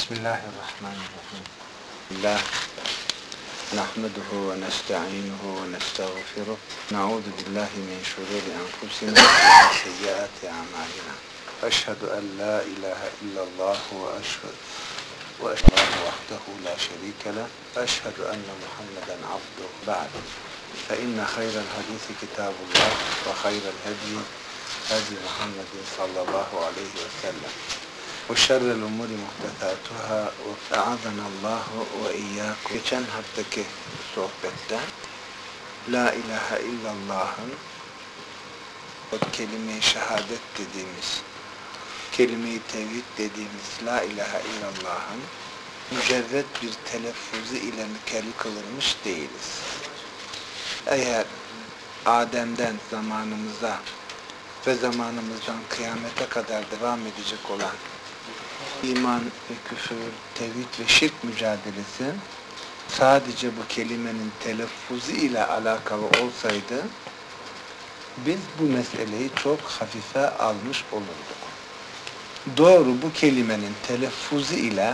Bismillahirrahmanirrahim. Bismillah. Nahmeduhu ve nesta'inuhu ve nestağfiruh. Na'udhu billahi min şururi enfusina ve min seyyiati a'malina. Eşhedü en la ilahe illallah ve eşhedü vahdehu la şerike leh. Eşhedü enne Muhammeden abduhu ba'd. Fe inne hayral hadisi kitabullah ve hayral hedi Muhammedin sallallahu aleyhi ve sellem. Ve şerrel umuri muhtesatuhâ ve e'azenallahu ve iyyâkum. Geçen haftaki sohbette La ilahe illallah'ın kelime-i şehadet dediğimiz, kelime-i tevhid dediğimiz La ilahe illallah'ın mücerret bir telaffuzu ile mükellef kılınmış değiliz. Eğer Adem'den zamanımıza ve zamanımızdan kıyamete kadar devam edecek olan iman ve küfür, tevhid ve şirk mücadelesi sadece bu kelimenin telaffuzu ile alakalı olsaydı biz bu meseleyi çok hafife almış olurduk. Doğru, bu kelimenin telaffuzu ile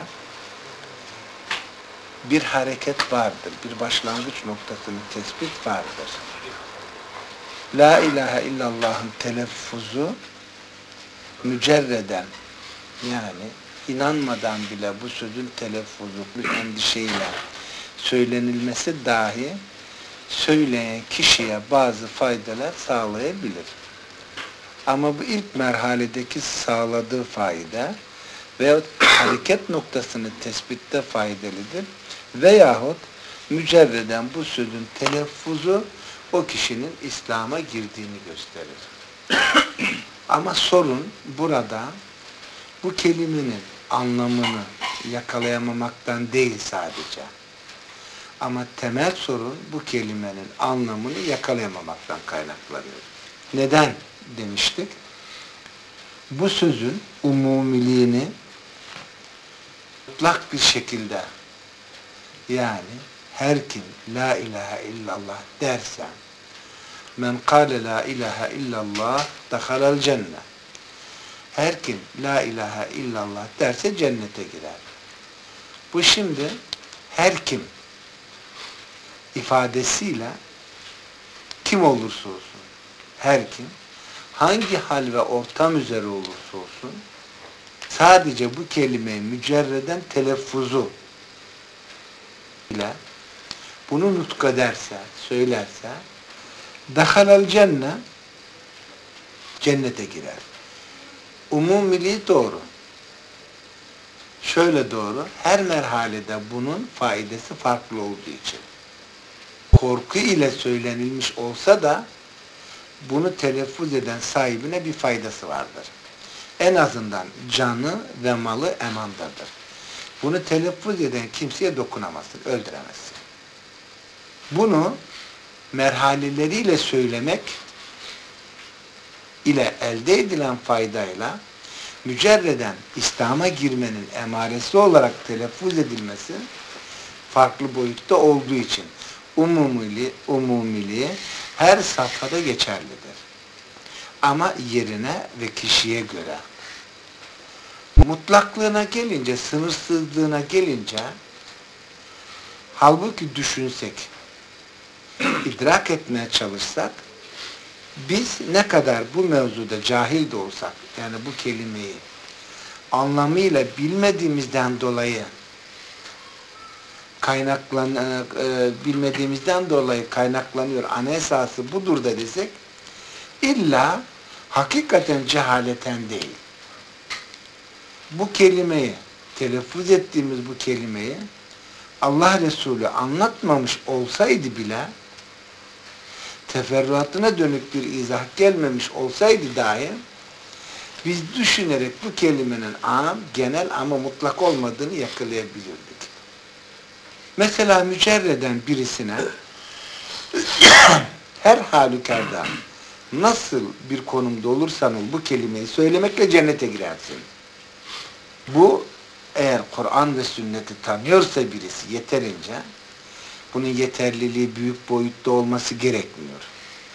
bir hareket vardır, bir başlangıç noktasının tespit vardır. La ilahe illallah'ın telaffuzu mücerreden, yani inanmadan bile bu sözün telaffuzu, bir endişeyle söylenilmesi dahi söyleyen kişiye bazı faydalar sağlayabilir. Ama bu ilk merhaledeki sağladığı fayda veyahut hareket noktasını tespitte faydalıdır veyahut mücerreden bu sözün telaffuzu o kişinin İslam'a girdiğini gösterir. Ama sorun burada bu kelimenin anlamını yakalayamamaktan değil sadece. Ama temel sorun bu kelimenin anlamını yakalayamamaktan kaynaklanıyor. Neden demiştik? Bu sözün umumiliğini mutlak bir şekilde, yani her kim la ilahe illallah derse, men kâle la ilahe illallah dehalel cennet. Her kim la ilahe illallah derse cennete girer. Bu şimdi her kim ifadesiyle kim olursa olsun, her kim hangi hal ve ortam üzere olursa olsun sadece bu kelimeyi mücerreden telaffuzu ile bunu nutk ederse, söylerse dehalel cennet, cennete girer. Umumiliği doğru. Şöyle doğru, her merhalede bunun faidesi farklı olduğu için. Korku ile söylenilmiş olsa da bunu telaffuz eden sahibine bir faydası vardır. En azından canı ve malı emandadır. Bunu telaffuz eden kimseye dokunamazsın, öldüremezsin. Bunu merhaleleriyle söylemek ile elde edilen faydayla mücerreden İslam'a girmenin emaresi olarak telaffuz edilmesi farklı boyutta olduğu için umumiliği her safhada geçerlidir. Ama yerine ve kişiye göre. Mutlaklığına gelince, sınırsızlığına gelince halbuki düşünsek, idrak etmeye çalışsak, biz ne kadar bu mevzuda cahil de olsak, yani bu kelimeyi anlamıyla bilmediğimizden dolayı kaynaklanıyor, ana esası budur da desek, illa hakikaten cehaleten değil. Bu kelimeyi, telaffuz ettiğimiz bu kelimeyi Allah Resulü anlatmamış olsaydı bile, teferruatına dönük bir izah gelmemiş olsaydı dahi, biz düşünerek bu kelimenin genel ama mutlak olmadığını yakalayabilirdik. Mesela mücerreden birisine her halükarda nasıl bir konumda olursan ol bu kelimeyi söylemekle cennete girersin. Bu eğer Kur'an ve sünneti tanıyorsa birisi yeterince, bunun yeterliliği büyük boyutta olması gerekmiyor.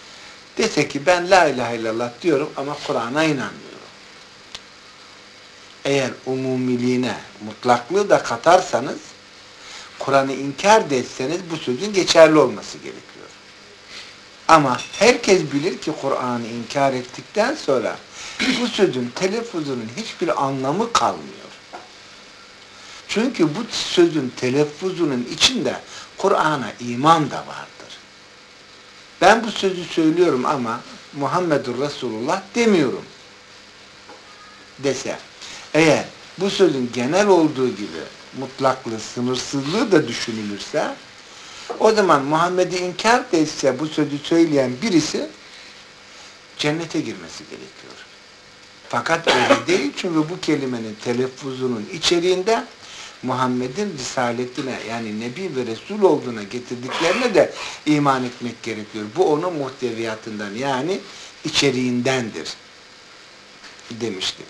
Dese ki ben la ilahe illallah diyorum ama Kur'an'a inanmıyorum. eğer umumiliğine mutlaklığı da katarsanız, Kur'an'ı inkar da etseniz bu sözün geçerli olması gerekiyor. Ama herkes bilir ki Kur'an'ı inkar ettikten sonra bu sözün telaffuzunun hiçbir anlamı kalmıyor. Çünkü bu sözün telaffuzunun içinde Kur'an'a iman da vardır. Ben bu sözü söylüyorum ama Muhammedur Resulullah demiyorum dese, eğer bu sözün genel olduğu gibi mutlaklığı, sınırsızlığı da düşünülürse, o zaman Muhammed'i inkar etse bu sözü söyleyen birisi cennete girmesi gerekiyor. Fakat öyle değil, çünkü bu kelimenin telaffuzunun içeriğinde Muhammed'in risaletine, yani Nebi ve Resul olduğuna getirdiklerine de iman etmek gerekiyor. Bu onun muhteviyatından, yani içeriğindendir demişti.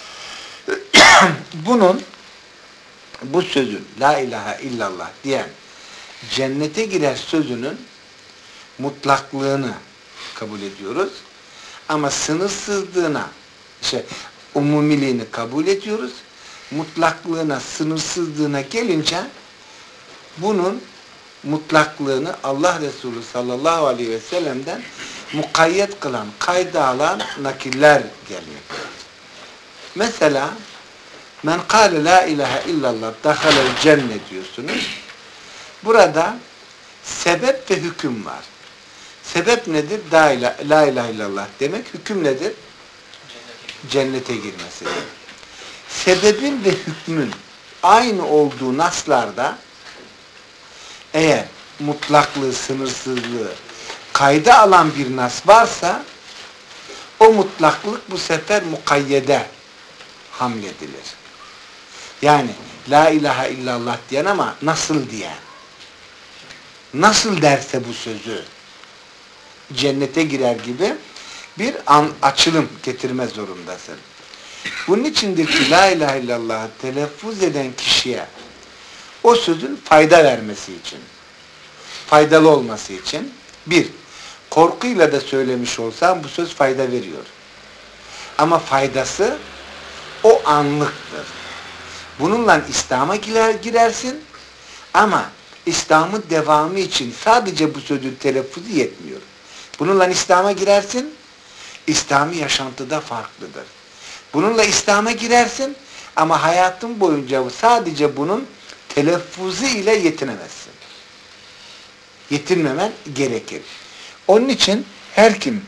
Bu sözün la ilahe illallah diyen cennete girer sözünün mutlaklığını kabul ediyoruz. Ama sınırsızlığına, umumiliğini kabul ediyoruz. Mutlaklığına, sınırsızlığına gelince bunun mutlaklığını Allah Resulü sallallahu aleyhi ve sellem'den mukayyet kılan, kayda alan nakiller gelmektedir. Mesela men kâle la ilahe illallah dakhalel cennet diyorsunuz. Burada sebep ve hüküm var. Sebep nedir? La ilahe illallah demek. Hüküm nedir? Cennete girmesidir. Sebebin ve hükmün aynı olduğu naslarda eğer mutlaklığı, sınırsızlığı kayda alan bir nas varsa o mutlaklık bu sefer mukayyede hamledilir. Yani la ilahe illallah diyen ama nasıl diyen, nasıl derse bu sözü cennete girer gibi bir açılım getirme zorundasın. Bunun içindir ki la ilahe illallah'ı telaffuz eden kişiye o sözün fayda vermesi için, faydalı olması için, bir, korkuyla da söylemiş olsam bu söz fayda veriyor. Ama faydası o anlıktır. Bununla İslam'a girersin ama İslam'ın devamı için sadece bu sözün telaffuzu yetmiyor. Bununla İslam'a girersin, İslami yaşantıda farklıdır. Bununla İslam'a girersin ama hayatın boyunca sadece bunun telaffuzu ile yetinemezsin. Yetinmemen gerekir. Onun için her kim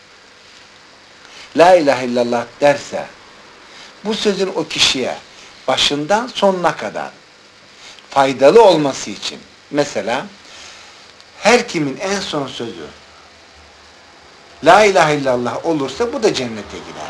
la ilahe illallah derse bu sözün o kişiye başından sonuna kadar faydalı olması için, mesela her kimin en son sözü la ilahe illallah olursa bu da cennete girer.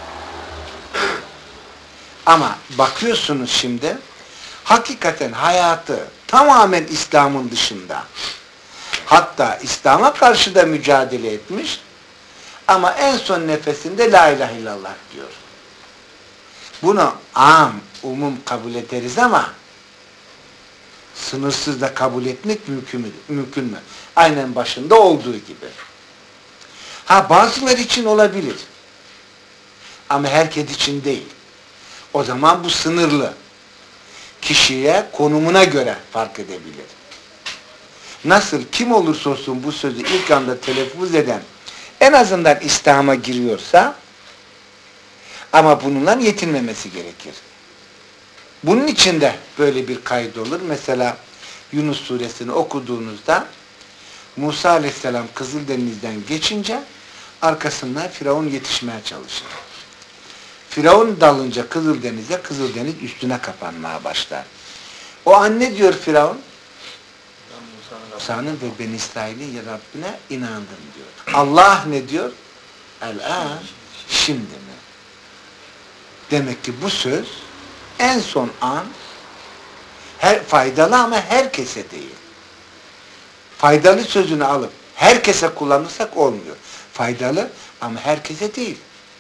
Ama bakıyorsunuz şimdi hakikaten hayatı tamamen İslam'ın dışında, hatta İslam'a karşı da mücadele etmiş ama en son nefesinde la ilahe illallah diyor. Bunu umum kabul ederiz ama sınırsız da kabul etmek mümkün mü? Aynen başında olduğu gibi. Bazıları için olabilir. Ama herkes için değil. O zaman bu sınırlı. Kişiye, konumuna göre fark edebilir. Nasıl, kim olursa olsun bu sözü ilk anda telaffuz eden en azından İslam'a giriyorsa ama bununla yetinmemesi gerekir. Bunun için de böyle bir kayıt olur. Mesela Yunus suresini okuduğunuzda Musa aleyhisselam Kızıldeniz'den geçince arkasından Firavun yetişmeye çalışır. Firavun dalınca Kızıldeniz'e, Kızıldeniz üstüne kapanmaya başlar. O an ne diyor Firavun? Musa'nın ve Ben İsrail'in Rabbine inandım diyor. Allah ne diyor? El-an, şimdi mi? Demek ki bu söz en son an faydalı ama herkese değil. Faydalı sözünü alıp herkese kullanırsak olmuyor. Faydalı ama herkese değil.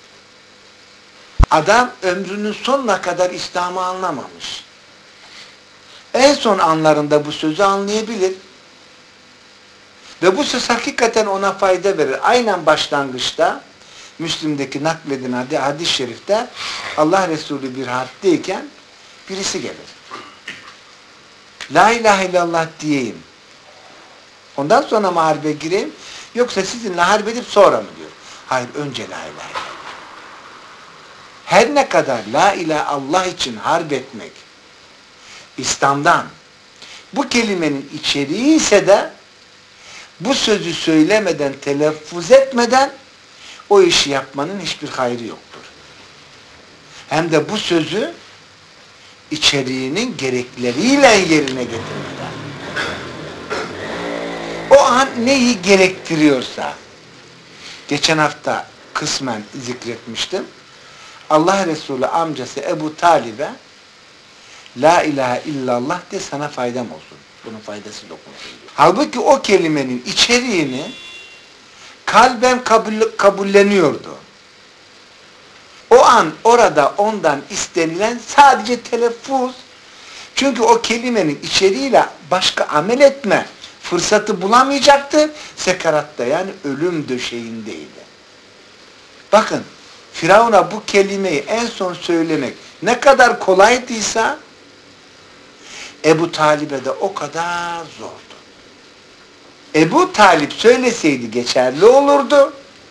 Adam ömrünün sonuna kadar İslam'ı anlamamış. En son anlarında bu sözü anlayabilir. Ve bu söz hakikaten ona fayda verir. Aynen başlangıçta Müslim'deki nakledilen hadis-i şerifte Allah Resulü bir harpteyken birisi gelir. La ilahe illallah diyeyim. Ondan sonra mı harbe gireyim? Yoksa sizinle harp edip sonra mı diyor. Hayır, önce la ilahe illallah. Her ne kadar la ilahe Allah için harp etmek İslam'dan, bu kelimenin içeriği ise de bu sözü söylemeden, telaffuz etmeden o işi yapmanın hiçbir hayrı yoktur. Hem de bu sözü içeriğinin gerekleriyle yerine getirmeden. O an neyi gerektiriyorsa, geçen hafta kısmen zikretmiştim. Allah Resulü amcası Ebu Talib'e La ilahe illallah de, sana faydam olsun. Bunun faydası dokunsun diyor. Halbuki o kelimenin içeriğini kalben kabulleniyordu. O an orada ondan istenilen sadece telaffuz. Çünkü o kelimenin içeriğiyle başka amel etme fırsatı bulamayacaktı. Sekaratta, yani ölüm döşeğindeydi. Bakın, Firavun'a bu kelimeyi en son söylemek ne kadar kolaydıysa Ebu Talib'e de o kadar zordu. Ebu Talip söyleseydi geçerli olurdu.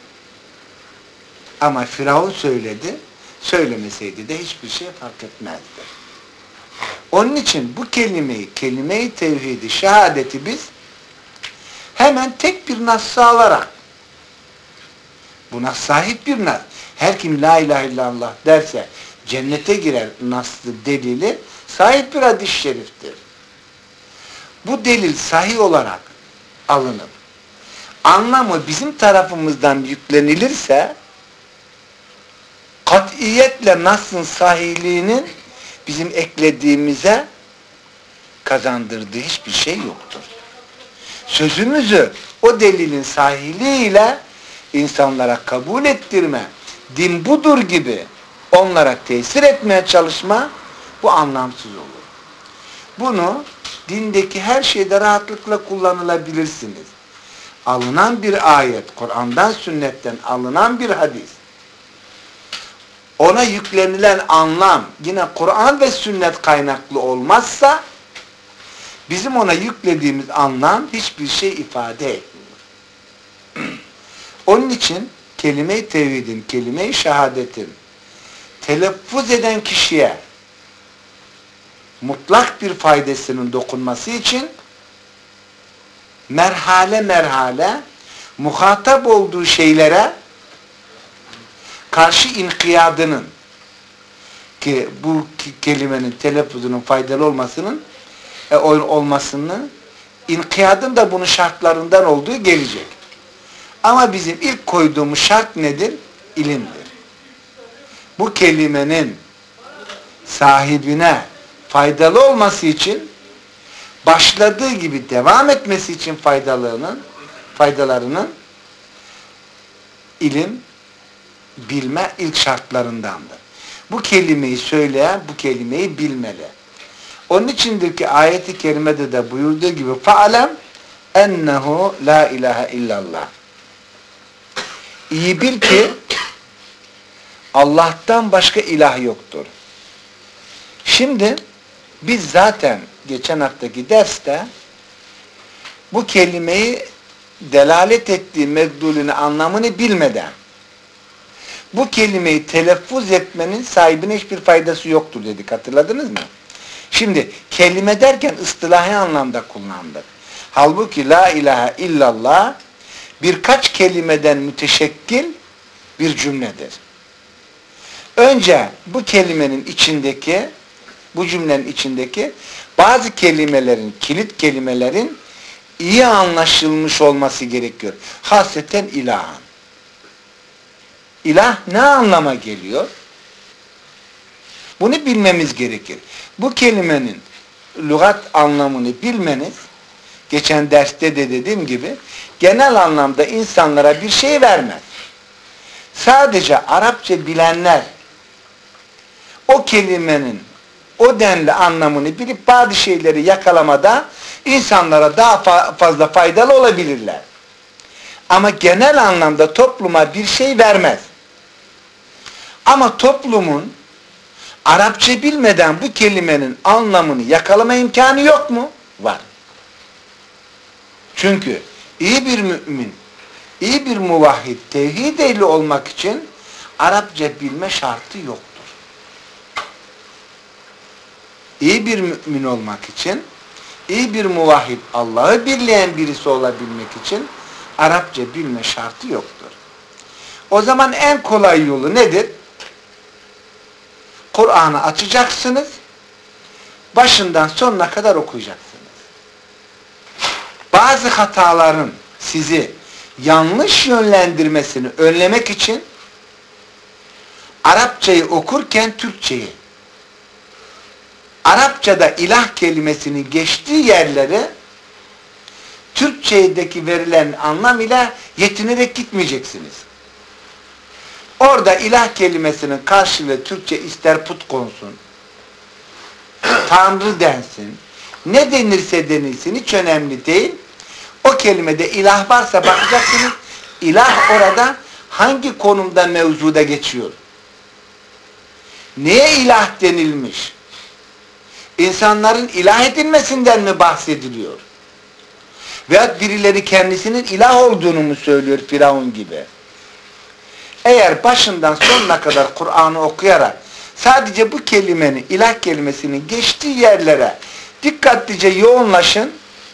Ama Firavun söyledi, söylemeseydi de hiçbir şey fark etmezdi. Onun için bu kelime-i tevhidi, şehadeti biz hemen tek bir nas'ı alarak, buna sahip bir nas, her kim la ilahe illallah derse cennete girer nas'lı delili sahip bir hadis-i şeriftir. Bu delil sahih olarak alınıp anlamı bizim tarafımızdan yüklenilirse katiyetle nas'ın sahihliğinin bizim eklediğimize kazandırdığı hiçbir şey yoktur. Sözümüzü o delilin sahihliğiyle insanlara kabul ettirme, din budur gibi onlara tesir etmeye çalışma, bu anlamsız olur. Bunu dindeki her şeyde rahatlıkla kullanılabilirsiniz. Alınan bir ayet, Kur'an'dan, sünnetten alınan bir hadis, ona yüklenilen anlam yine Kur'an ve sünnet kaynaklı olmazsa bizim ona yüklediğimiz anlam hiçbir şey ifade etmiyor. Onun için kelime-i tevhidin, kelime-i şehadetin telaffuz eden kişiye mutlak bir faydasının dokunması için merhale merhale muhatap olduğu şeylere karşı inkiyadının, ki bu kelimenin telaffuzunun faydalı olmasının inkiyadın da bunun şartlarından olduğu gelecek. Ama bizim ilk koyduğumuz şart nedir? İlimdir. Bu kelimenin sahibine faydalı olması için, başladığı gibi devam etmesi için faydalarının ilim, bilme ilk şartlarındandır. Bu kelimeyi söyleyen bu kelimeyi bilmeli. Onun içindir ki ayet-i kerimede de buyurduğu gibi فَعَلَمْ اَنَّهُ لَا اِلَٰهَ illallah. İyi bil ki Allah'tan başka ilah yoktur. Şimdi biz zaten geçen haftaki derste bu kelimeyi delalet ettiği medlulünü, anlamını bilmeden bu kelimeyi telaffuz etmenin sahibine hiçbir faydası yoktur dedik. Hatırladınız mı? Şimdi kelime derken ıstilahi anlamda kullandık. Halbuki la ilahe illallah birkaç kelimeden müteşekkil bir cümledir. Önce bu kelimenin içindeki, bu cümlenin içindeki bazı kelimelerin, kilit kelimelerin iyi anlaşılmış olması gerekiyor. Hasreten ilahın. İlah ne anlama geliyor? Bunu bilmemiz gerekir. Bu kelimenin lügat anlamını bilmeniz, geçen derste de dediğim gibi, genel anlamda insanlara bir şey vermez. Sadece Arapça bilenler o kelimenin o denli anlamını bilip bazı şeyleri yakalamada insanlara daha fazla faydalı olabilirler. Ama genel anlamda topluma bir şey vermez. Ama toplumun Arapça bilmeden bu kelimenin anlamını yakalama imkanı yok mu? Var. Çünkü iyi bir mümin, iyi bir muvahhid, tevhid ehli olmak için Arapça bilme şartı yoktur. İyi bir mümin olmak için, iyi bir muvahhid, Allah'ı birleyen birisi olabilmek için Arapça bilme şartı yoktur. O zaman en kolay yolu nedir? Kur'an'ı açacaksınız, başından sonuna kadar okuyacaksınız. Bazı hataların sizi yanlış yönlendirmesini önlemek için Arapçayı okurken Türkçeyi, Arapçada ilah kelimesinin geçtiği yerleri Türkçedeki verilen anlam ile yetinerek gitmeyeceksiniz. Orada ilah kelimesinin karşılığı Türkçe ister put konsun, Tanrı densin, ne denirse denilsin hiç önemli değil. O kelimede ilah varsa bakacaksınız, ilah orada hangi konumda mevzuda geçiyor? Neye ilah denilmiş? İnsanların ilah edilmesinden mi bahsediliyor? Veyahut birileri kendisinin ilah olduğunu mu söylüyor Firavun gibi? Eğer başından sonuna kadar Kur'an'ı okuyarak sadece bu kelimenin, ilah kelimesinin geçtiği yerlere dikkatlice yoğunlaşın,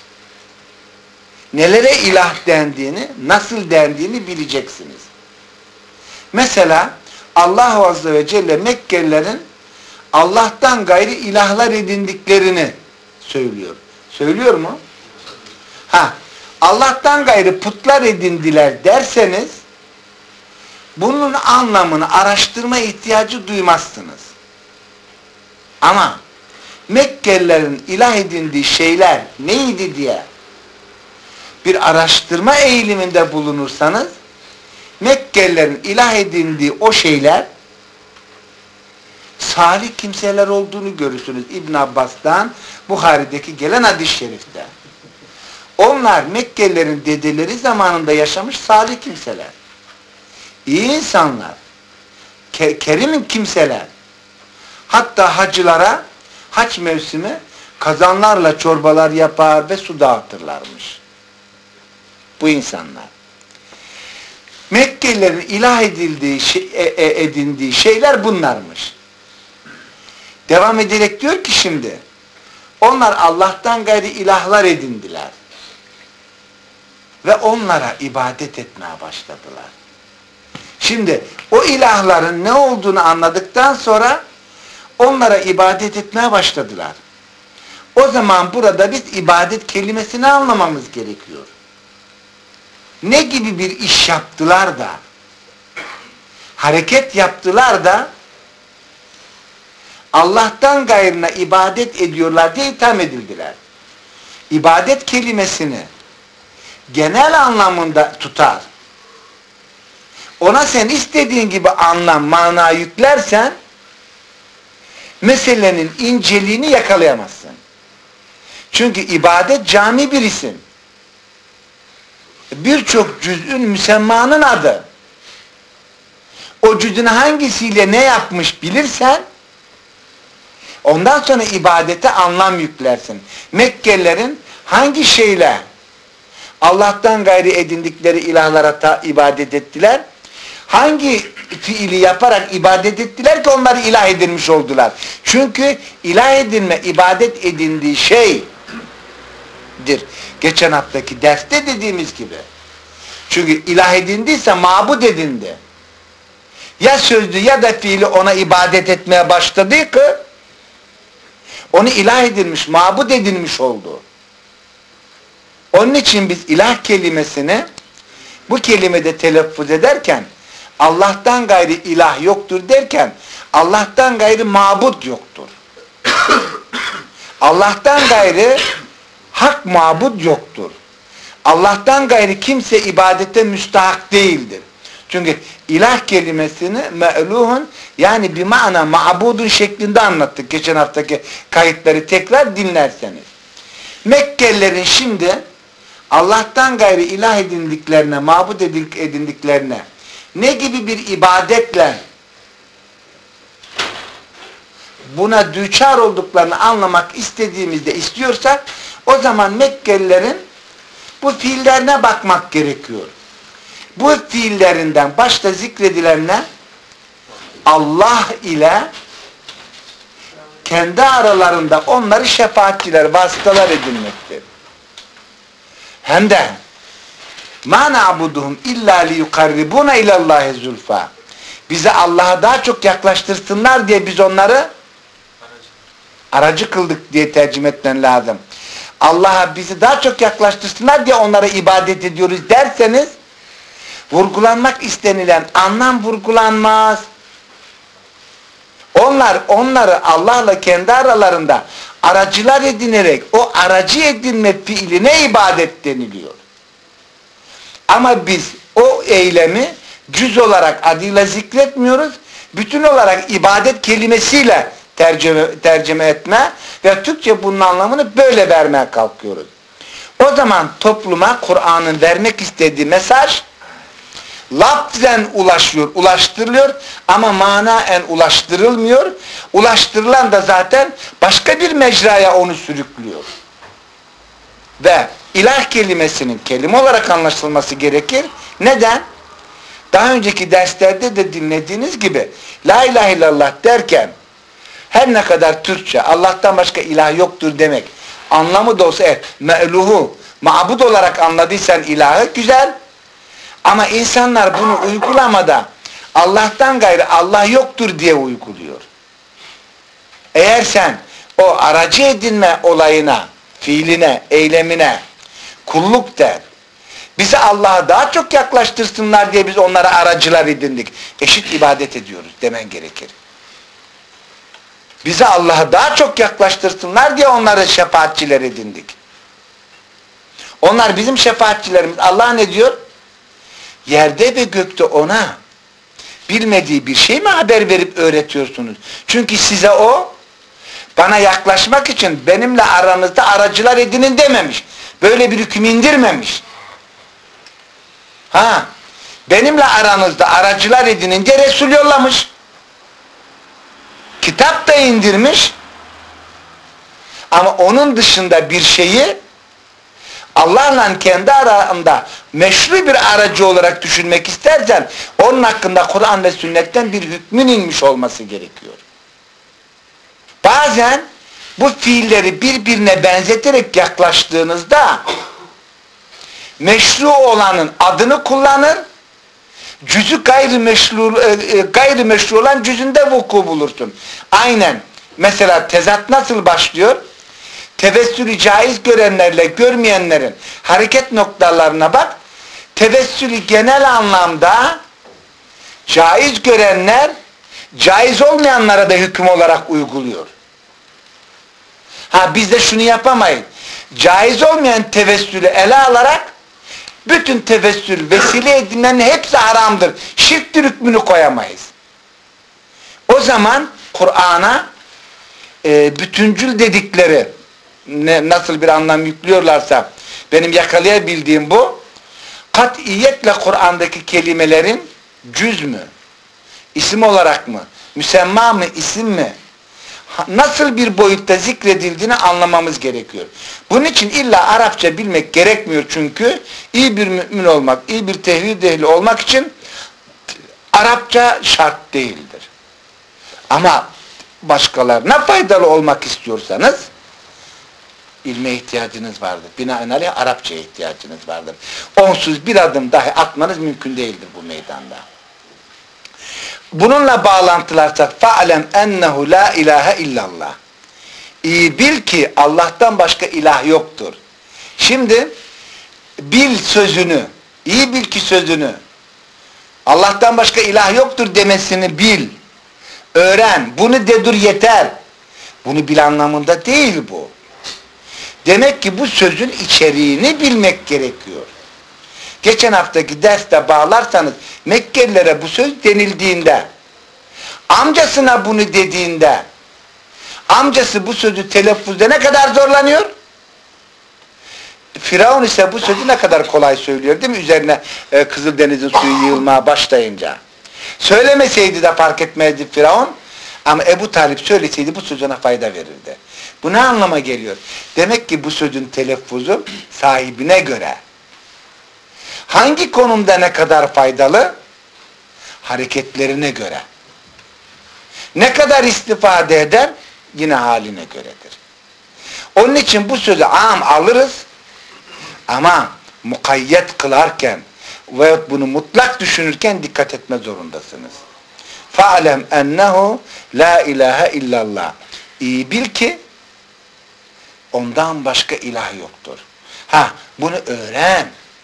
nelere ilah dendiğini, nasıl dendiğini bileceksiniz. Mesela Allah Azze ve Celle Mekkelilerin Allah'tan gayri ilahlar edindiklerini söylüyor. Söylüyor mu? Allah'tan gayri putlar edindiler derseniz bunun anlamını araştırma ihtiyacı duymazsınız. Ama Mekkelilerin ilah edindiği şeyler neydi diye bir araştırma eğiliminde bulunursanız Mekkelilerin ilah edindiği o şeyler salih kimseler olduğunu görürsünüz. İbn Abbas'tan Buhari'deki gelen hadis-i şerifte. Onlar Mekkelilerin dedeleri zamanında yaşamış salih kimseler. İyi insanlar. Kerim kimseler. Hatta hacılara hac mevsimi kazanlarla çorbalar yapar ve su dağıtırlarmış. Bu insanlar. Mekkelilerin ilah edindiği şeyler bunlarmış. Devam ederek diyor ki şimdi, onlar Allah'tan gayri ilahlar edindiler. Ve onlara ibadet etmeye başladılar. Şimdi o ilahların ne olduğunu anladıktan sonra onlara ibadet etmeye başladılar. O zaman burada biz ibadet kelimesini anlamamız gerekiyor. Ne gibi bir iş yaptılar da, hareket yaptılar da Allah'tan gayrına ibadet ediyorlar diye itham edildiler. İbadet kelimesini genel anlamında tutar. Ona sen istediğin gibi anlam, mana yüklersen meselenin inceliğini yakalayamazsın. Çünkü ibadet cami bir isim. Birçok cüz'ün müsemmanın adı. O cüz'ün hangisiyle ne yapmış bilirsen ondan sonra ibadete anlam yüklersin. Mekkelilerin hangi şeyle Allah'tan gayri edindikleri ilahlara ibadet ettiler? Hangi fiili yaparak ibadet ettiler ki onları ilah edinmiş oldular? Çünkü ilah edinme, ibadet edindiği şeydir. Geçen haftaki derste dediğimiz gibi. Çünkü ilah edindiyse mabud edindi. Ya sözlü ya da fiili ona ibadet etmeye başladı ki onu ilah edilmiş, mabud edilmiş oldu. Onun için biz ilah kelimesini bu kelimede telaffuz ederken Allah'tan gayri ilah yoktur derken Allah'tan gayri mabud yoktur. Allah'tan gayri hak mabud yoktur. Allah'tan gayri kimse ibadete müstahak değildir. Çünkü ilah kelimesini me'luhun yani bir mana ma'budun şeklinde anlattık geçen haftaki kayıtları tekrar dinlerseniz. Mekkelilerin şimdi Allah'tan gayri ilah edindiklerine, mabud edindiklerine ne gibi bir ibadetle buna düçar olduklarını anlamak istiyorsak o zaman Mekkelilerin bu fiillerine bakmak gerekiyor. Bu fiillerinden başta zikredilenler Allah ile kendi aralarında onları şefaatçiler, vasıtalar edinmektir. Hem de مَا نَعْبُدُهُمْ اِلَّا لِيُقَرِّبُونَ اِلَى اللّٰهِ زُلْفَى bize Allah'a daha çok yaklaştırsınlar diye biz onları aracı kıldık diye tercüme etmen lazım. Allah'a bizi daha çok yaklaştırsınlar diye onlara ibadet ediyoruz derseniz vurgulanmak istenilen anlam vurgulanmaz. Onları Allah'la kendi aralarında aracılar edinerek o aracı edinme fiiline ibadet deniliyor. Ama biz o eylemi cüz olarak adıyla zikretmiyoruz. Bütün olarak ibadet kelimesiyle tercüme etme ve Türkçe bunun anlamını böyle vermeye kalkıyoruz. O zaman topluma Kur'an'ın vermek istediği mesaj lafzen ulaştırılıyor ama manaen ulaştırılmıyor. Ulaştırılan da zaten başka bir mecraya onu sürüklüyor. Ve ilah kelimesinin kelime olarak anlaşılması gerekir. Neden? Daha önceki derslerde de dinlediğiniz gibi La ilahe illallah derken her ne kadar Türkçe Allah'tan başka ilah yoktur demek anlamı da olsa me'luhu, ma'bud olarak anladıysan ilahı güzel. Ama insanlar bunu uygulamada Allah'tan gayrı Allah yoktur diye uyguluyor. Eğer sen o aracı edinme olayına, fiiline, eylemine kulluk der, bizi Allah'a daha çok yaklaştırsınlar diye biz onlara aracılar edindik. Eşit ibadet ediyoruz demen gerekir. Bizi Allah'a daha çok yaklaştırsınlar diye onları şefaatçiler edindik. Onlar bizim şefaatçilerimiz. Allah ne diyor? Yerde ve gökte ona bilmediği bir şey mi haber verip öğretiyorsunuz? Çünkü size o bana yaklaşmak için benimle aranızda aracılar edinin dememiş. Böyle bir hüküm indirmemiş. Benimle aranızda aracılar edinince Resul yollamış. Kitap da indirmiş. Ama onun dışında bir şeyi Allah'la kendi arasında meşru bir aracı olarak düşünmek istersen onun hakkında Kur'an ve sünnetten bir hükmün inmiş olması gerekiyor. Bazen bu fiilleri birbirine benzeterek yaklaştığınızda meşru olanın adını kullanır, cüzü gayrimeşru olan cüzünde vuku bulursun. Aynen. Mesela tezat nasıl başlıyor? Tevessülü caiz görenlerle görmeyenlerin hareket noktalarına bak. Tevessülü genel anlamda caiz görenler caiz olmayanlara da hüküm olarak uyguluyor. Biz de şunu yapamayız. Caiz olmayan tevessülü ele alarak bütün tevessül vesile edinilenin hepsi haramdır. Şirktir hükmünü koyamayız. O zaman Kur'an'a bütüncül dedikleri nasıl bir anlam yüklüyorlarsa benim yakalayabildiğim bu. Katiyetle Kur'an'daki kelimelerin cüz mü? İsim olarak mı? Müsemma mı? İsim mi? Nasıl bir boyutta zikredildiğini anlamamız gerekiyor. Bunun için illa Arapça bilmek gerekmiyor çünkü iyi bir mümin olmak, iyi bir tevhid ehli olmak için Arapça şart değildir. Ama başkalarına faydalı olmak istiyorsanız ilme ihtiyacınız vardır. Binaenaleyh Arapçaya ihtiyacınız vardır. Onsuz bir adım dahi atmanız mümkün değildir bu meydanda. Bununla bağlantılarsak فَعْلَمْ اَنَّهُ لَا اِلَٰهَ illallah. İyi bil ki Allah'tan başka ilah yoktur. Şimdi bil sözünü, iyi bil ki sözünü, Allah'tan başka ilah yoktur demesini bil, öğren, bunu dedur yeter. Bunu bil anlamında değil bu. Demek ki bu sözün içeriğini bilmek gerekiyor. Geçen haftaki derste bağlarsanız Mekkelilere bu söz denildiğinde, amcasına bunu dediğinde, amcası bu sözü telaffuzda ne kadar zorlanıyor? Firavun ise bu sözü ne kadar kolay söylüyor değil mi? Üzerine Kızıldeniz'in suyu yığılmaya başlayınca. Söylemeseydi de fark etmezdi Firavun. Ama Ebu Talip söyleseydi bu söz ona fayda verirdi. Bu ne anlama geliyor? Demek ki bu sözün telaffuzu sahibine göre. Hangi konumda ne kadar faydalı? Hareketlerine göre. Ne kadar istifade eder? Yine haline göredir. Onun için bu sözü am alırız ama mukayyet kılarken veyahut bunu mutlak düşünürken dikkat etme zorundasınız. فَعْلَمْ اَنَّهُ لَا اِلَٰهَ illallah. İyi bil ki ondan başka ilah yoktur. Bunu öğren.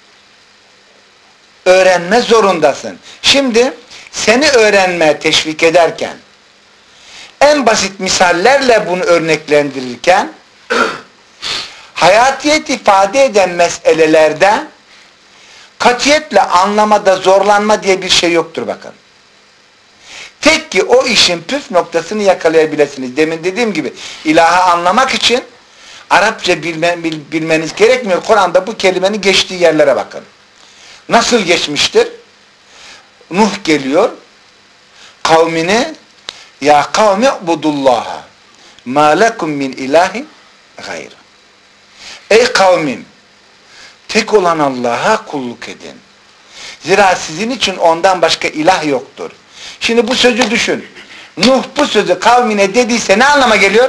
Öğrenme zorundasın. Şimdi seni öğrenmeye teşvik ederken en basit misallerle bunu örneklendirirken hayatiyet ifade eden meselelerde katiyetle anlamada zorlanma diye bir şey yoktur bakın. Tek ki o işin püf noktasını yakalayabilirsiniz. Demin dediğim gibi ilahı anlamak için Arapça bilmeniz gerekmiyor. Kur'an'da bu kelimenin geçtiği yerlere bakın. Nasıl geçmiştir? Nuh geliyor. Kavmini ya kavmi ubudullaha ma lekum min ilahin gayr. Ey kavmim, tek olan Allah'a kulluk edin. Zira sizin için ondan başka ilah yoktur. Şimdi bu sözü düşün. Nuh bu sözü kavmine dediyse ne anlama geliyor?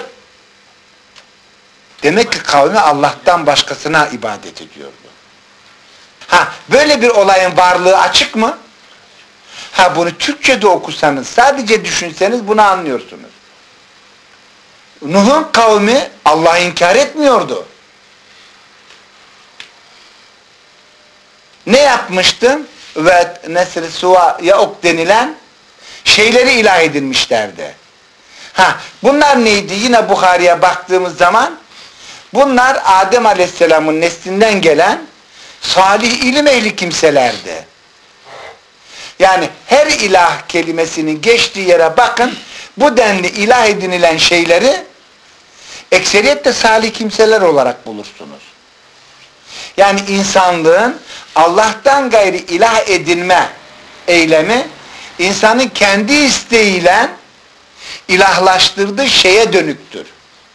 Demek ki kavmi Allah'tan başkasına ibadet ediyordu. Böyle bir olayın varlığı açık mı? Bunu Türkçe'de okursanız, sadece düşünseniz bunu anlıyorsunuz. Nuh'un kavmi Allah'ı inkar etmiyordu. Ne yapmıştı? Ve nesr-i suva yauk denilen şeyleri ilah edinmişlerdi. Bunlar neydi? Yine Buhari'ye baktığımız zaman bunlar Adem Aleyhisselam'ın neslinden gelen salih ilim ehli kimselerdi. Yani her ilah kelimesinin geçtiği yere bakın, bu denli ilah edinilen şeyleri ekseriyetle salih kimseler olarak bulursunuz. Yani insanlığın Allah'tan gayri ilah edinme eylemi insanın kendi isteğiyle ilahlaştırdığı şeye dönüktür.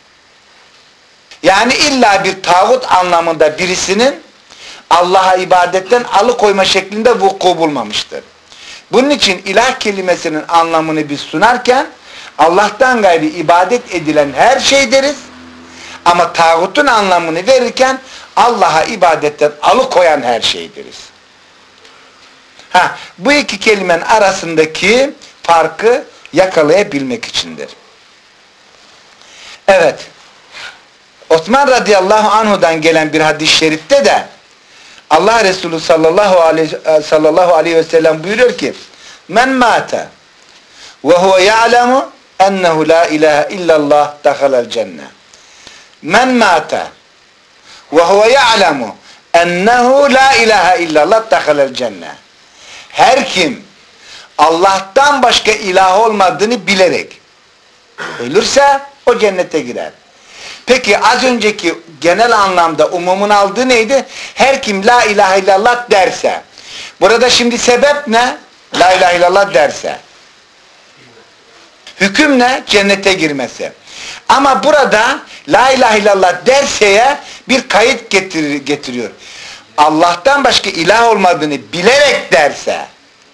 Yani illa bir tağut anlamında birisinin Allah'a ibadetten alıkoyma şeklinde vuku bulmamıştır. Bunun için ilah kelimesinin anlamını biz sunarken Allah'tan gayri ibadet edilen her şey deriz. Ama tağutun anlamını verirken Allah'a ibadetten alıkoyan her şey deriz. Bu iki kelimenin arasındaki farkı yakalayabilmek içindir. Evet. Osman radıyallahu anhu'dan gelen bir hadis-i şerifte de Allah Resulü sallallahu aleyhi ve sellem buyuruyor ki men mâte ve huve ya'lemu ennehu la ilahe illallah dehalel cennet. Men mâte ve huve ya'lemu ennehu la ilahe illallah dehalel cennet. Her kim Allah'tan başka ilah olmadığını bilerek ölürse o cennete girer. Peki az önceki genel anlamda umumun aldığı neydi? Her kim la ilahe illallah derse. Burada şimdi sebep ne? La ilahe illallah derse. Hüküm ne? Cennete girmesi. Ama burada la ilahe illallah derseye bir kayıt getiriyor. Allah'tan başka ilah olmadığını bilerek derse.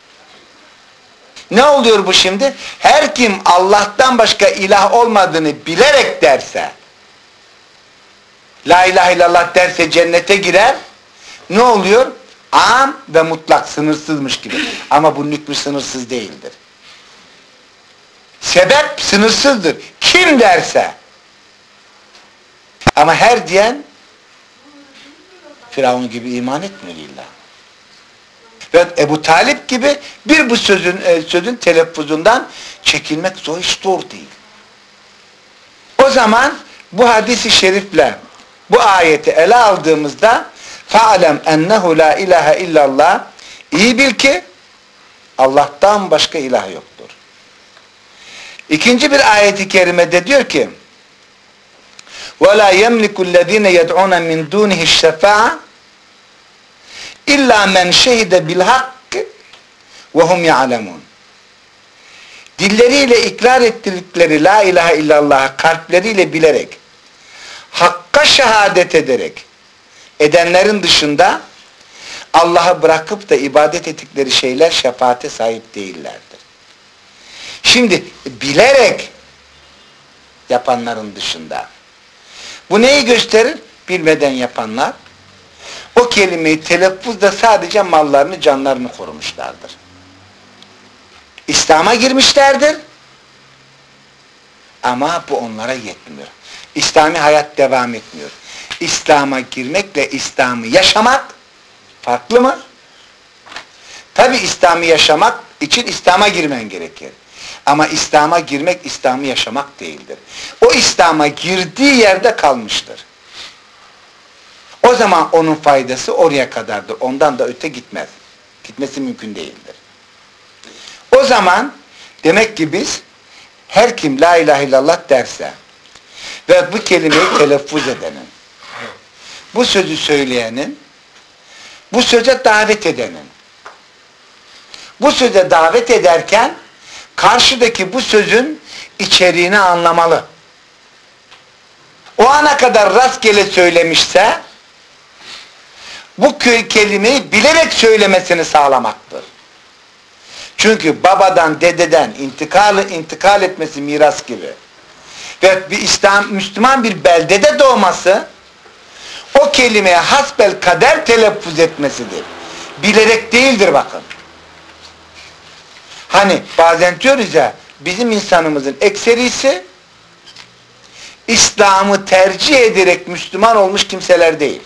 Ne oluyor bu şimdi? Her kim Allah'tan başka ilah olmadığını bilerek derse, la ilahe illallah derse cennete girer. Ne oluyor? Am ve mutlak, sınırsızmış gibi. Ama bunun hükmü sınırsız değildir. Sebep sınırsızdır. Kim derse. Ama her diyen Firavun gibi iman etmiyor illa. Ve Ebu Talip gibi bu sözün telaffuzundan çekilmek zor, hiç doğru değil. O zaman bu hadis-i şerifle bu ayeti ele aldığımızda فَعَلَمْ اَنَّهُ لَا اِلَٰهَ illallah, iyi bil ki Allah'tan başka ilah yoktur. İkinci bir ayeti kerimede diyor ki وَلَا يَمْلِكُ الَّذ۪ينَ يَدْعُونَ مِنْ دُونِهِ الشَّفَاعَ İlla men şehide bil hak ve hum ya'lemun. dilleriyle ikrar ettirdikleri la ilahe illallah kalpleriyle bilerek, hakka şehadet ederek edenlerin dışında Allah'ı bırakıp da ibadet ettikleri şeyler şefaate sahip değillerdir. Şimdi bilerek yapanların dışında. Bu neyi gösterir? Bilmeden yapanlar o kelimeyi telaffuzda sadece mallarını, canlarını korumuşlardır. İslam'a girmişlerdir ama bu onlara yetmiyor. İslami hayat devam etmiyor. İslam'a girmekle İslam'ı yaşamak farklı mı? Tabi İslam'ı yaşamak için İslam'a girmen gerekir. Ama İslam'a girmek, İslam'ı yaşamak değildir. O İslam'a girdiği yerde kalmıştır. O zaman onun faydası oraya kadardır. Ondan da öte gitmez. Gitmesi mümkün değildir. O zaman demek ki biz her kim la ilahe illallah derse ve bu kelimeyi telaffuz edenin, bu sözü söyleyenin, bu söze davet edenin, bu söze davet ederken karşıdaki bu sözün içeriğini anlamalı. O ana kadar rastgele söylemişse bu kelimeyi bilerek söylemesini sağlamaktır. Çünkü babadan, dededen intikal etmesi miras gibi ve bir Müslüman bir beldede doğması o kelimeye hasbel kader telaffuz etmesidir. Bilerek değildir bakın. Hani bazen diyoruz ya bizim insanımızın ekserisi İslam'ı tercih ederek Müslüman olmuş kimseler değil.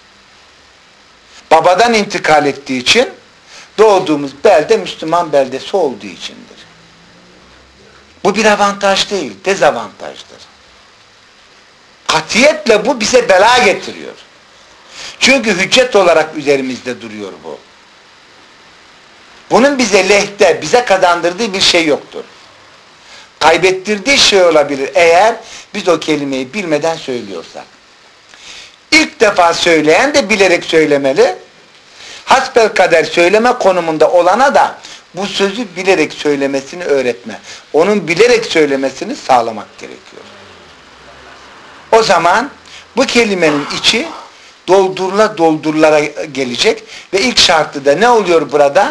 Babadan intikal ettiği için doğduğumuz belde Müslüman beldesi olduğu içindir. Bu bir avantaj değil, dezavantajdır. Katiyetle bu bize bela getiriyor. Çünkü hüccet olarak üzerimizde duruyor bu. Bunun bize lehte, bize kazandırdığı bir şey yoktur. Kaybettirdiği şey olabilir eğer biz o kelimeyi bilmeden söylüyorsak. İlk defa söyleyen de bilerek söylemeli. Hasbelkader söyleme konumunda olana da bu sözü bilerek söylemesini öğretme. Onun bilerek söylemesini sağlamak gerekiyor. O zaman bu kelimenin içi doldurula gelecek ve ilk şartı da ne oluyor burada?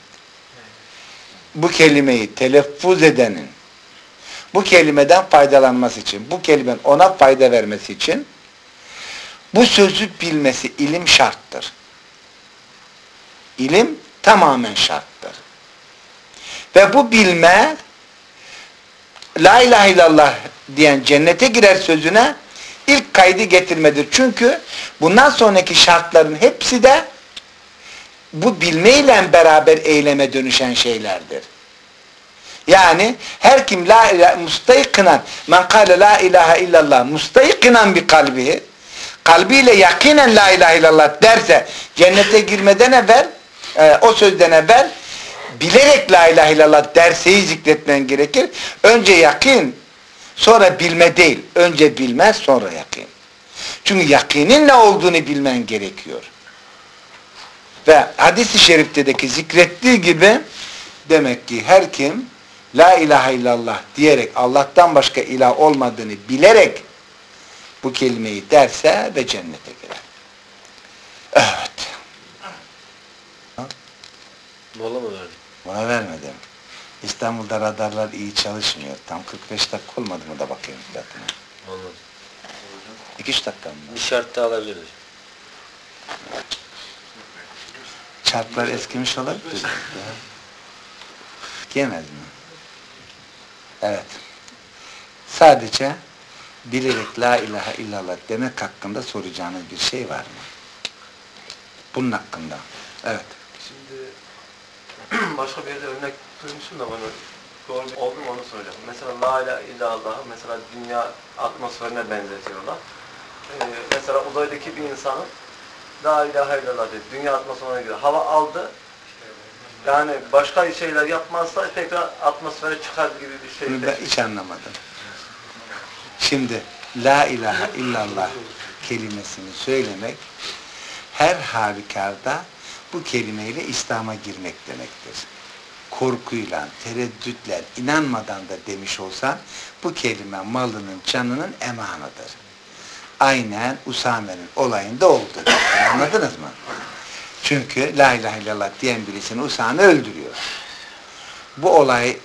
Bu kelimeyi telaffuz edenin bu kelimeden faydalanması için, bu kelimenin ona fayda vermesi için bu sözü bilmesi ilim şarttır. İlim tamamen şarttır. Ve bu bilme la ilahe illallah diyen cennete girer sözüne ilk kaydı getirmedir. Çünkü bundan sonraki şartların hepsi de bu bilmeyle beraber eyleme dönüşen şeylerdir. Yani her kim la ilahe mustaykinan men kâle la ilahe illallah mustaykinan bi kalbihi kalbiyle yakinen la ilahe illallah derse cennete girmeden evvel o sözden evvel bilerek la ilahe illallah derseyi zikretmen gerekir. Önce yakin sonra bilme değil. Önce bilme sonra yakin. Çünkü yakinin ne olduğunu bilmen gerekiyor. Ve hadis-i şerifteki zikrettiği gibi demek ki her kim la ilahe illallah diyerek Allah'tan başka ilah olmadığını bilerek bu kelimeyi derse ve cennete girer. Evet. Mola mı verdin? Buna vermedim. İstanbul'da radarlar iyi çalışmıyor. Tam 45 dakika olmadı mı da bakayım fiyatına. Anladım. 2-3 dakika mı? Bir şart da alabiliriz. Çarplar eskimiş olabilir. Yemez mi? Evet. Sadece bilerek la ilahe illallah demek hakkında soracağınız bir şey var mı? Bunun hakkında. Evet. Şimdi başka bir yerde örnek duymuşum da bana doğru oldu mu onu soracağım. Mesela la ilahe illallah'ı mesela dünya atmosferine benzetiyorlar. Mesela uzaydaki bir insanın la ilahe illallah dedi. Dünya atmosferine gidiyor. Hava aldı. Yani başka şeyler yapmazsa tekrar atmosfere çıkar gibi bir şey. Bunu ben hiç anlamadım. Şimdi la ilahe illallah kelimesini söylemek her halükarda bu kelimeyle İslam'a girmek demektir. korkuyla, tereddütler, inanmadan da demiş olsan bu kelime malının, canının emanıdır. Aynen Usame'nin olayında oldu. Anladınız mı? Çünkü la ilahe illallah diyen birisini Usame öldürüyor. Bu olaydan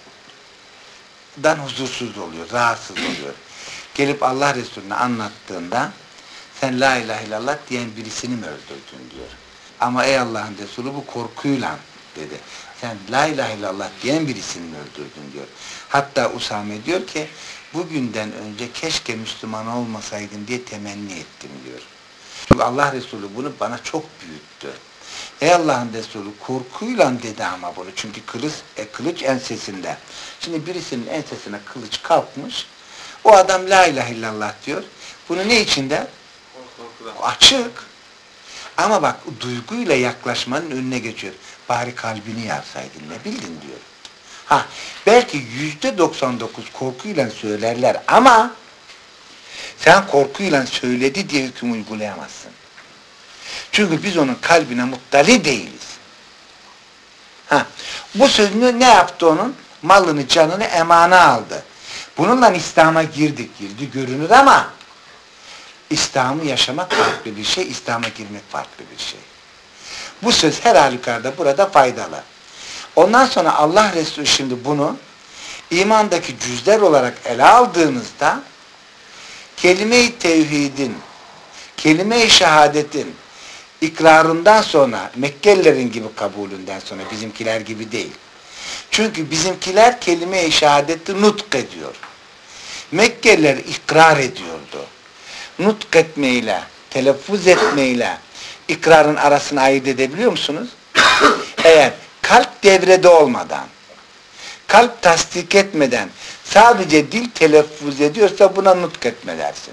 huzursuz oluyor, rahatsız oluyor. Gelip Allah Resulü'ne anlattığında sen la ilahe illallah diyen birisini mi öldürdün diyor. Ama ey Allah'ın Resulü bu korkuyla dedi. Sen la ilahe illallah diyen birisini mi öldürdün diyor. Hatta Usame diyor ki bugünden önce keşke Müslüman olmasaydım diye temenni ettim diyor. Çünkü Allah Resulü bunu bana çok büyüttü. Ey Allah'ın Resulü korkuyla dedi ama bunu. Çünkü kılıç ensesinde. Şimdi birisinin ensesine kılıç kalkmış. O adam la ilahe illallah diyor. Bunu ne içinde? Açık. Ama bak duyguyla yaklaşmanın önüne geçiyor. Bari kalbini yarsaydın ne bildin diyor. Ha, belki %99 korkuyla söylerler ama sen korkuyla söyledi diye hüküm uygulayamazsın. Çünkü biz onun kalbine muttali değiliz. Ha, bu sözünü ne yaptı onun? Malını, canını emana aldı. Bununla İslam'a girdi görünür ama İslam'ı yaşamak farklı bir şey, İslam'a girmek farklı bir şey. Bu söz her halükarda burada faydalı. Ondan sonra Allah Resulü şimdi bunu imandaki cüzler olarak ele aldığınızda kelime-i tevhidin, kelime-i şehadetin ikrarından sonra Mekkelilerin gibi kabulünden sonra bizimkiler gibi değil. Çünkü bizimkiler kelime-i şehadeti nutk ediyor. Mekkeliler ikrar ediyordu. Nutk etmeyle, telaffuz etmeyle ikrarın arasını ayırt edebiliyor musunuz? Eğer kalp devrede olmadan, kalp tasdik etmeden sadece dil telaffuz ediyorsa buna nutk etme dersin.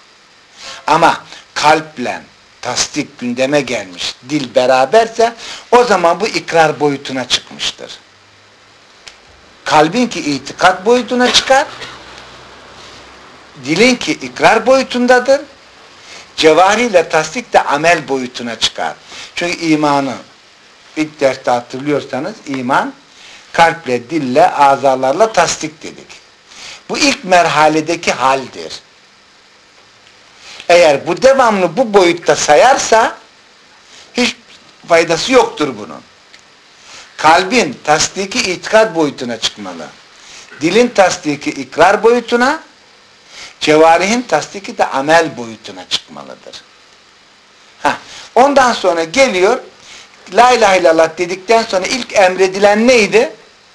Ama kalple tasdik gündeme gelmiş, dil beraberse o zaman bu ikrar boyutuna çıkmıştır. Kalbin ki itikat boyutuna çıkar, dilin ki ikrar boyutundadır, cevariyle tasdik de amel boyutuna çıkar. Çünkü imanı ilk derste hatırlıyorsanız iman kalple, dille, azalarla tasdik dedik. Bu ilk merhaledeki haldir. Eğer bu devamlı bu boyutta sayarsa hiç faydası yoktur bunun. Kalbin tasdiki itikad boyutuna çıkmalı. Dilin tasdiki ikrar boyutuna, cevarihin tasdiki de amel boyutuna çıkmalıdır. Ondan sonra geliyor, la ilahe illallah dedikten sonra ilk emredilen neydi?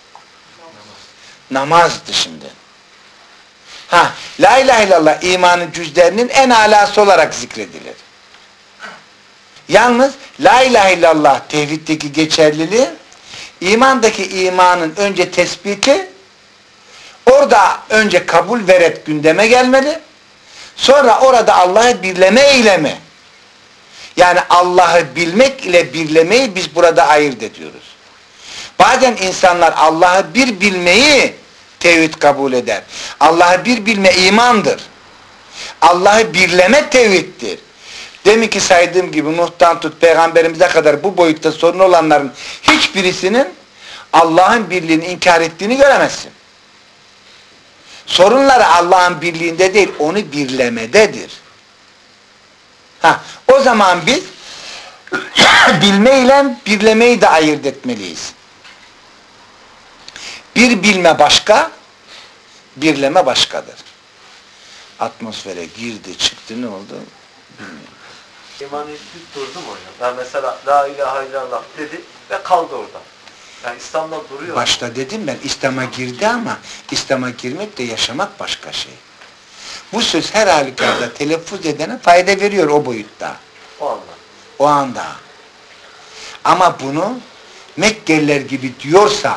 Namazdı şimdi. La ilahe illallah imanın cüzlerinin en alası olarak zikredilir. Yalnız la ilahe illallah tevhiddeki geçerliliği, imandaki imanın önce tespiti, orada önce kabul ve red gündeme gelmeli, sonra orada Allah'ı birleme eylemi, yani Allah'ı bilmek ile birlemeyi biz burada ayırt ediyoruz. Bazen insanlar Allah'ı bir bilmeyi tevhid kabul eder. Allah'ı bir bilme imandır. Allah'ı birleme tevhiddir. Demin ki saydığım gibi Nuh'tan tut Peygamberimize kadar bu boyutta sorun olanların hiçbirisinin Allah'ın birliğini inkar ettiğini göremezsin. Sorunları Allah'ın birliğinde değil, onu birlemededir. O zaman biz bilme ile birlemeyi de ayırt etmeliyiz. Bir bilme başka, birleme başkadır. Atmosfere girdi, çıktı, ne oldu? Bilmiyorum. İmanı hiç durdu mu hocam? Yani mesela la ilahe illallah dedi ve kaldı orada. Yani İslam'da duruyor. Başta dedim ben, İslam'a girdi ama İslam'a girmek de yaşamak başka şey. Bu söz her halükarda telaffuz edene fayda veriyor o boyutta. O anda. O anda. Ama bunu Mekkeliler gibi diyorsa,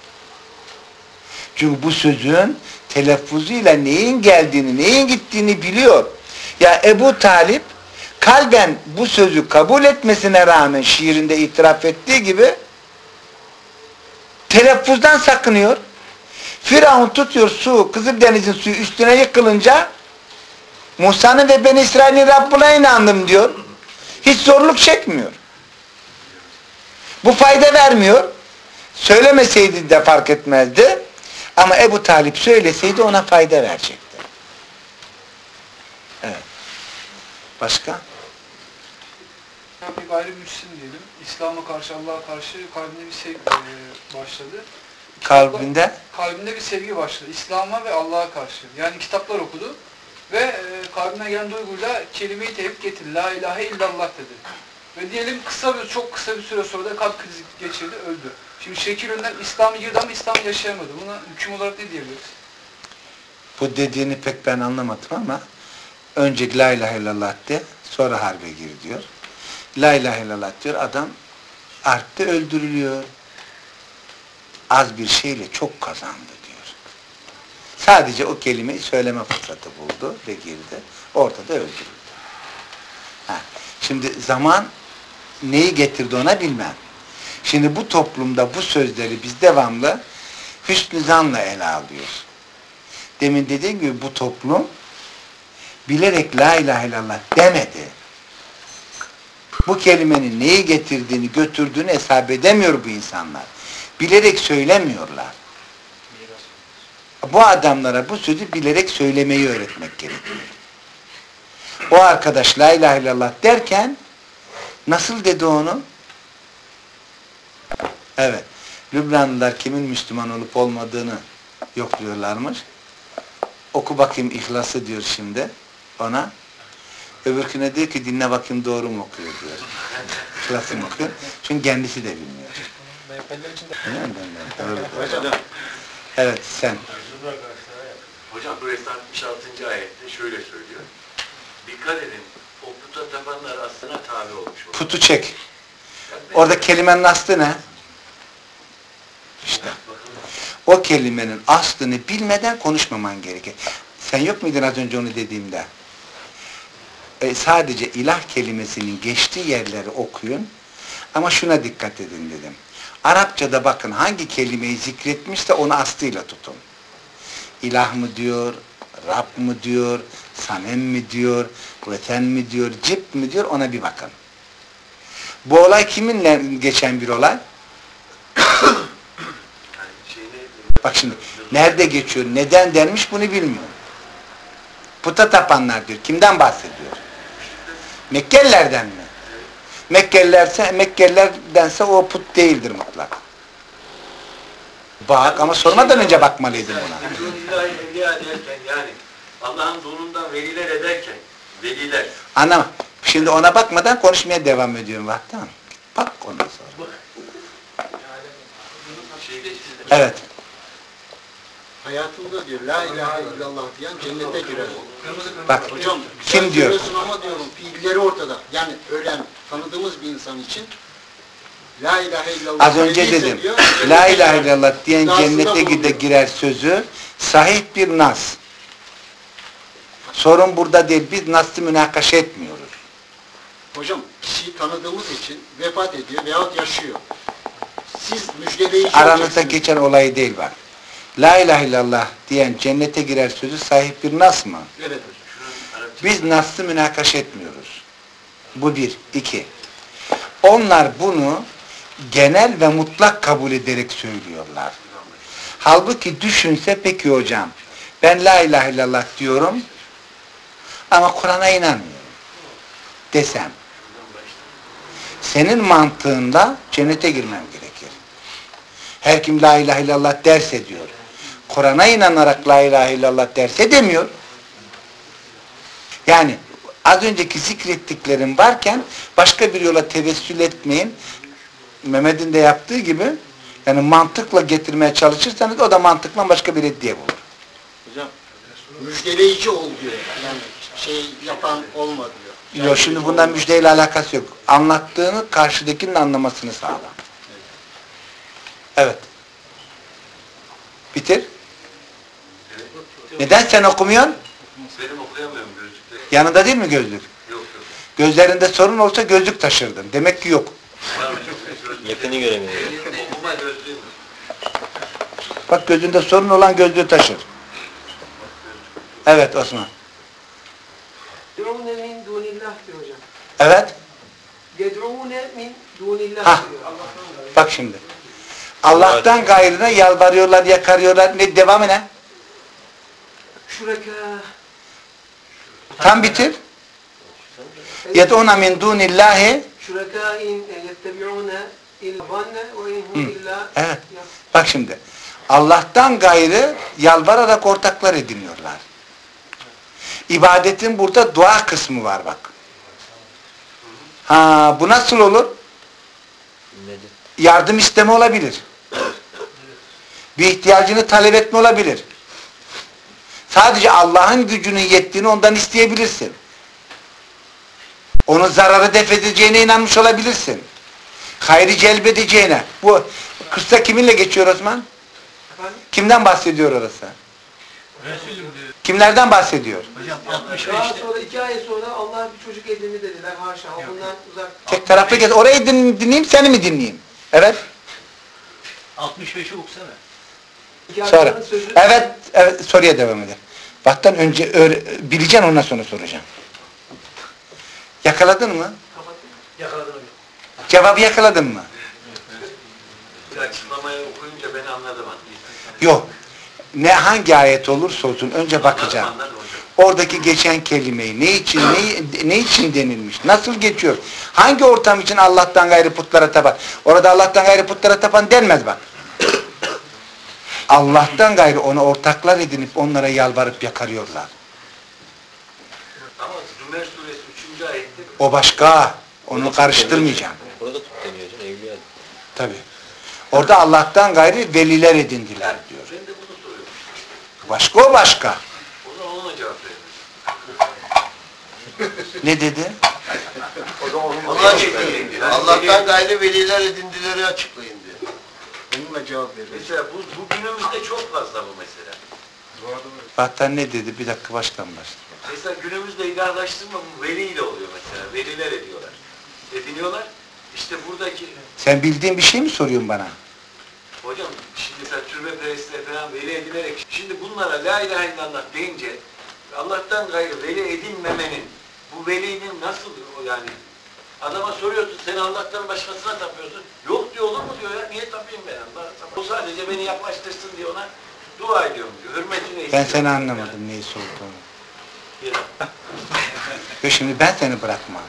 çünkü bu sözün telaffuzuyla neyin geldiğini, neyin gittiğini biliyor. Ya Ebu Talip kalben bu sözü kabul etmesine rağmen şiirinde itiraf ettiği gibi telaffuzdan sakınıyor. Firavun tutuyor su, Kızıldeniz'in suyu üstüne yıkılınca Musa'nın ve Beni İsrail'in Rabbine inandım diyor. Hiç zorluk çekmiyor. Bu fayda vermiyor. Söylemeseydi de fark etmezdi. Ama Ebu Talip söyleseydi ona fayda verecekti. Evet. Başka? Bir gayrimüslim diyelim. İslam'a karşı, Allah'a karşı kalbinde bir sevgi başladı. Kalbinde? Kalbinde bir sevgi başladı. İslam'a ve Allah'a karşı. Yani kitaplar okudu. Ve kalbine gelen duyguyla kelime-i tevhid getirdi. La ilahe illallah dedi. Ve diyelim çok kısa bir süre sonra da kalp krizi geçirdi, öldü. Şimdi şekil önden İslam'a girdi ama İslam'ı yaşayamadı. Buna hüküm olarak ne diyebiliriz? Bu dediğini pek ben anlamadım ama önce la ilahe illallah de, sonra harbe gir diyor. La ilahe illallah diyor, adam harpte öldürülüyor. Az bir şeyle çok kazandı diyor. Sadece o kelimeyi söyleme fırsatı buldu ve girdi. Ortada öldürüldü. Şimdi zaman neyi getirdi ona bilmem. Şimdi bu toplumda bu sözleri biz devamlı hüsnü zanla ele alıyoruz. Demin dediğim gibi bu toplum bilerek la ilahe illallah demedi. Bu kelimenin neyi getirdiğini, götürdüğünü hesap edemiyor bu insanlar. Bilerek söylemiyorlar. Bu adamlara bu sözü bilerek söylemeyi öğretmek gerekiyor. O arkadaş la ilahe illallah derken nasıl dedi onu? Evet. Lübnanlılar kimin Müslüman olup olmadığını yokluyorlarmış. Oku bakayım İhlas'ı diyor şimdi ona. Öbürküne diyor ki dinle bakayım doğru mu okuyor diyor. İhlas'ı mı okuyor? Çünkü kendisi de bilmiyor. Doğru. Evet sen. Hocam bu 66. ayette şöyle söylüyor. Dikkat edin, o puta tapanlar aslına tabi olmuş. Putu çek. Orada kelimenin aslı ne? İşte. O kelimenin aslını bilmeden konuşmaman gerekir. Sen yok muydun az önce onu dediğimde? Sadece ilah kelimesinin geçtiği yerleri okuyun. Ama şuna dikkat edin dedim. Arapçada bakın hangi kelimeyi zikretmişse onu aslıyla tutun. İlah mı diyor, Rab mı diyor, Sanem mi diyor, Veten mi diyor, Cip mi diyor, ona bir bakın. Bu olay kiminle geçen bir olay? Bak şimdi, nerede geçiyor, neden denmiş bunu bilmiyor. Puta tapanlar diyor, kimden bahsediyor? Mekkelilerden mi? Mekkelilerdense o put değildir mutlak. Bak ama sormadan önce bakmalıydın buna. Dunillahi evliya derken yani Allah'ın donundan veliler ederken veliler. Anam, şimdi ona bakmadan konuşmaya devam ediyorum. Bak tamam. Bak ondan sonra. Evet. Hayatında diyor la ilahe illallah diyen cennete girer. Bak Hocam kim sen diyor? söylüyorsun ama diyorum fiilleri ortada. Yani ölen tanıdığımız bir insan için la ilahe illallah Az önce dediyse dedim. diyor, La ilahe illallah diyen iddiasında cennete bulunuyor. girer sözü sahih bir nas. Sorun burada değil. Biz nas'ı münakaşa etmiyoruz. Hocam kişiyi tanıdığımız için vefat ediyor veyahut yaşıyor. Siz müjdeleyici Aranızda olacaksınız. geçen olayı değil bak. La ilahe illallah diyen cennete girer sözü sahih bir nas mı? Evet hocam. Biz nas'ı münakaşa etmiyoruz. Bu bir. İki. Onlar bunu genel ve mutlak kabul ederek söylüyorlar. Halbuki düşünse peki hocam ben la ilahe illallah diyorum ama Kur'an'a inanmıyorum desem senin mantığında cennete girmem gerekir. Her kim la ilahe illallah derse diyor. Kur'an'a inanarak la ilahe illallah derse demiyor. Yani az önceki zikrettiklerim varken başka bir yola tevessül etmeyin. Mehmet'in de yaptığı gibi yani mantıkla getirmeye çalışırsanız o da mantıkla başka bir reddiye bulur. Hocam müjdeleyici ol diyor. Yani şey yapan olma diyor. Yok şimdi bundan müjdeyle alakası yok. Anlattığını karşıdakinin anlamasını sağla. Evet. Bitir. Neden sen okumuyorsun? Benim okuyamıyorum gözlükte. Yanında değil mi gözlük? Yok yok. Gözlerinde sorun olsa gözlük taşırdın. Demek ki yok. Var mı çok gözlük? Yakını göremiyor. Okuma gözlüğüm. Bak gözünde sorun olan gözlüğü taşır. Evet Osman. Yed'ûne min dûnillah diyor hocam. Evet. Yed'ûne min dûnillah Ha. diyor. Allah'tan Bak şimdi. Allah'tan gayrına yalvarıyorlar, yakarıyorlar. Ne devamı ne? Şuraka. Tam bitir. Yed'una min dunillahi. Şuraka in yettebi'une illa vanne ve in hum illa. Evet. Bak şimdi. Allah'tan gayrı yalvararak ortaklar ediniyorlar. İbadetin burada dua kısmı var bak. Ha, bu nasıl olur? Nedir? Yardım isteme olabilir. Bir ihtiyacını talep etme olabilir. Sadece Allah'ın gücünün yettiğini ondan isteyebilirsin. Onun zararı def edeceğine inanmış olabilirsin. Hayrı celbedeceğine. Bu kıssa kiminle geçiyor Osman? Kimden bahsediyor orası? Kimlerden bahsediyor? Daha sonra 2 ay sonra Allah bir çocuk edindi dediler. Haşa. Bundan uzak. Tek taraflı gez. Orayı dinleyeyim, seni mi dinleyeyim? Evet. 65'i okusana. 2 ay Sonra. sonra sözü. Evet, soruya devam edelim. Baktan önce bileceksin, ondan sonra soracağım. Yakaladın mı? Yakaladım. Cevabı yakaladın mı? Bir açıklamayı okuyunca beni anladım. Yok. Hangi ayet olursa olsun önce bakacağım. Anladım hocam. Oradaki geçen kelimeyi ne için denilmiş? Nasıl geçiyor? Hangi ortam için Allah'tan gayrı putlara tapan? Orada Allah'tan gayrı putlara tapan denmez bak. Allah'tan gayrı ona ortaklar edinip onlara yalvarıp yakarıyorlar. Ama Zümer suresi 3. ayette O başka. Onu karıştırmayacağım. Orada tut deniyor canım. Evliya. Tabii. Orada Allah'tan gayrı veliler edindiler diyor. ben de bunu soruyorum. Başka o başka. O zaman ona cevap verin. Ne dedi? Onu açıklayın. Allah'tan gayrı veliler edindileri açıklayın diyor. Onunla cevap veriyor. Mesela bu günümüzde çok fazla bu mesela. Fatih ne dedi? Bir dakika baştan başla. Mesela günümüzde ilahlaştırma bu veliyle oluyor mesela. Veliler ediyorlar. Ediniyorlar. İşte buradaki Sen bildiğin bir şey mi soruyorsun bana? hocam şimdi mesela türbe perestleri falan veli edilerek şimdi bunlara la ilahe illallah deyince Allah'tan gayrı veli edinmemenin bu velinin nasıl o yani adama soruyorsun sen Allah'tan başkasına tapıyorsun. Yok diyor olur mu diyor ya niye tapayım ben Allah'a? O sadece beni yaklaştırsın diye ona dua ediyorum diyor. Hürmetine Ben istiyorum. seni anlamadım neyi sorduğunu. Bir- Yo şimdi ben seni bırakmam.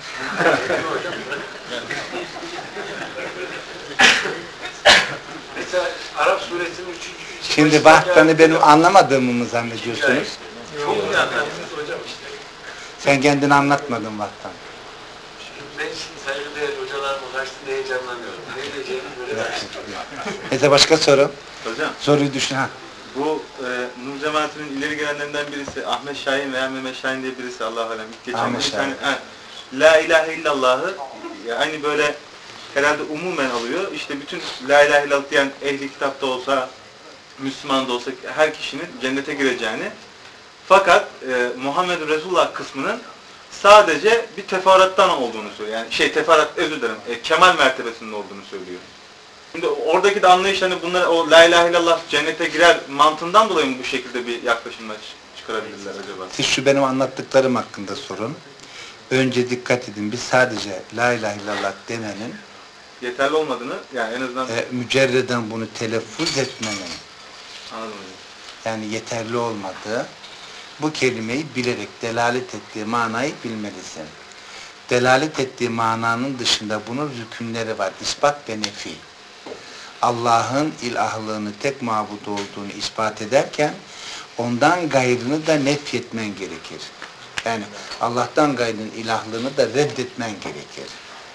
Mesela Arap suresinin 3. Şimdi bak benim anlamadığımı mı zannediyorsunuz? Çok iyi anlattınız hocam işte. Sen kendini anlatmadın vaktan. Ben şimdi saygıdeğer hocalarım ulaştığında heyecanlanıyorum. Ne diyeceğimi göremedim. Neyse başka soru. Hocam, Soruyu düşün ha. bu Nur Cemaati'nin ileri gelenlerinden birisi Ahmet Şahin veya Mehmet Şahin diye birisi Allahu alem. Geçen Ahmet bir Şahin. tane La ilahe illallah'ı yani böyle herhalde umumen alıyor. İşte bütün La ilahe illallah diyen ehli kitapta olsa, Müslüman da olsa her kişinin cennete gireceğini. Fakat Muhammed Resulullah kısmının sadece bir teferruattan olduğunu söylüyor. Yani teferruat özür dilerim. Kemal mertebesinin olduğunu söylüyor. Şimdi oradaki de anlayış hani bunlar o la ilahe illallah cennete girer mantığından dolayı mı bu şekilde bir yaklaşımla çıkarabilirler acaba? Siz şu benim anlattıklarım hakkında sorun. Önce dikkat edin. Biz sadece la ilahe illallah demenin Yeterli olmadığını yani en azından mücerreden bunu telaffuz etmenin anladım hocam. yani yeterli olmadığı bu kelimeyi bilerek delalet ettiği manayı bilmelisin. Delalet ettiği mananın dışında bunun rükünleri var. İspat ve nefi. Allah'ın ilahlığını tek mabud olduğunu ispat ederken ondan gayrını da nefyetmen gerekir. Yani Allah'tan gayrının ilahlığını da reddetmen gerekir.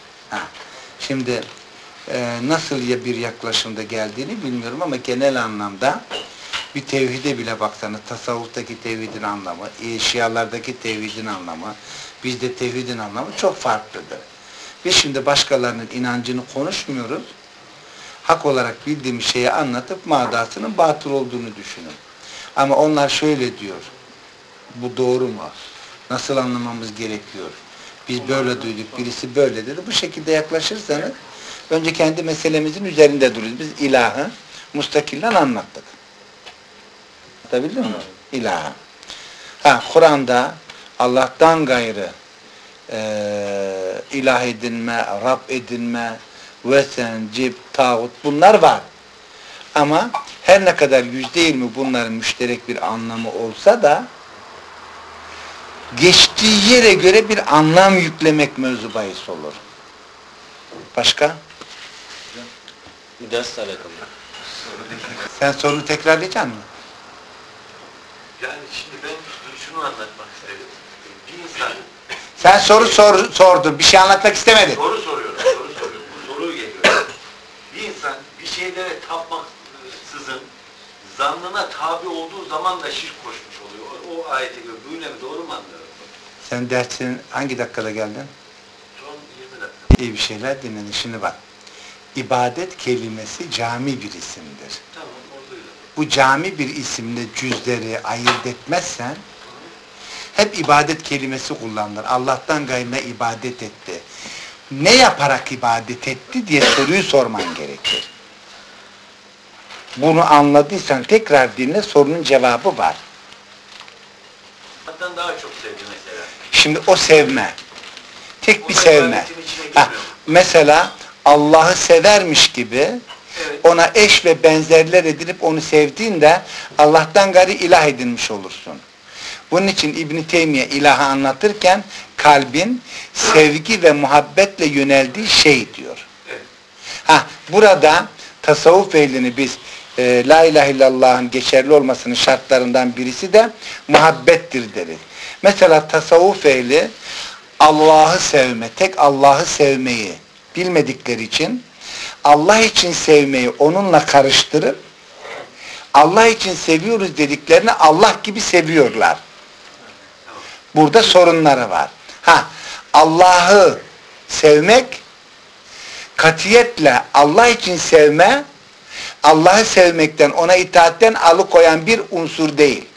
Şimdi nasıl bir yaklaşımda geldiğini bilmiyorum ama genel anlamda bir tevhide bile baksanız tasavvuftaki tevhidin anlamı, Şialardaki tevhidin anlamı, bizde tevhidin anlamı çok farklıdır. Biz şimdi başkalarının inancını konuşmuyoruz. Hak olarak bildiğimiz şeyi anlatıp madasının batıl olduğunu düşünün. Ama onlar şöyle diyor. Bu doğru mu? Nasıl anlamamız gerekiyor? Biz böyle duyduk, birisi böyle dedi. Bu şekilde yaklaşırsanız önce kendi meselemizin üzerinde dururuz. Biz ilahı mustakillen anlattık. Anlatabildim mi? İlahı. Kur'an'da Allah'tan gayrı ilah edinme, Rab edinme, vesen, cib, tağut bunlar var. Ama her ne kadar %20 bunların müşterek bir anlamı olsa da geçtiği yere göre bir anlam yüklemek mevzu bahis olur. Başka? Dersle alakalı. Sen sorunu tekrarlayacaksın mı? Yani şimdi ben şunu anlatmak istedim. Bir insan Sen sordun. Bir şey anlatmak istemedin. soru soruyorum. Bu soruyu geliyor. Bir insan bir şeylere tapmaksızın zannına tabi olduğu zaman da şirk koşmuş oluyor. O ayete göre böyle mi? Doğru mu anlıyorum? Sen dersin hangi dakikada geldin? Son 20 dakika. İyi bir şeyler dinledin. Şimdi bak. İbadet kelimesi cami bir isimdir. Tamam, oradaydı. Bu cami bir isimle cüzleri ayırt etmezsen hep ibadet kelimesi kullanılır. Allah'tan gayrına ibadet etti. Ne yaparak ibadet etti diye soruyu sorman gerekir. Bunu anladıysan tekrar dinle, sorunun cevabı var. Hatta daha çok sevdi mesela. Şimdi o sevme. Tek bir O da sevme. ibadetin içine Ha, girmiyor. mesela Allah'ı severmiş gibi Evet. ona eş ve benzerler edinip onu sevdiğinde Allah'tan gayri ilah edinmiş olursun. Bunun için İbn-i Teymiye ilahı anlatırken kalbin sevgi ve muhabbetle yöneldiği şey diyor. Evet. Burada tasavvuf ehlini biz La ilahe illallah'ın geçerli olmasının şartlarından birisi de muhabbettir deriz. Mesela tasavvuf ehli Allah'ı sevme, tek Allah'ı sevmeyi bilmedikleri için Allah için sevmeyi onunla karıştırıp Allah için seviyoruz dediklerini Allah gibi seviyorlar. Burada sorunları var. Allah'ı sevmek katiyetle Allah için sevme, Allah'ı sevmekten, ona itaatten alıkoyan bir unsur değil.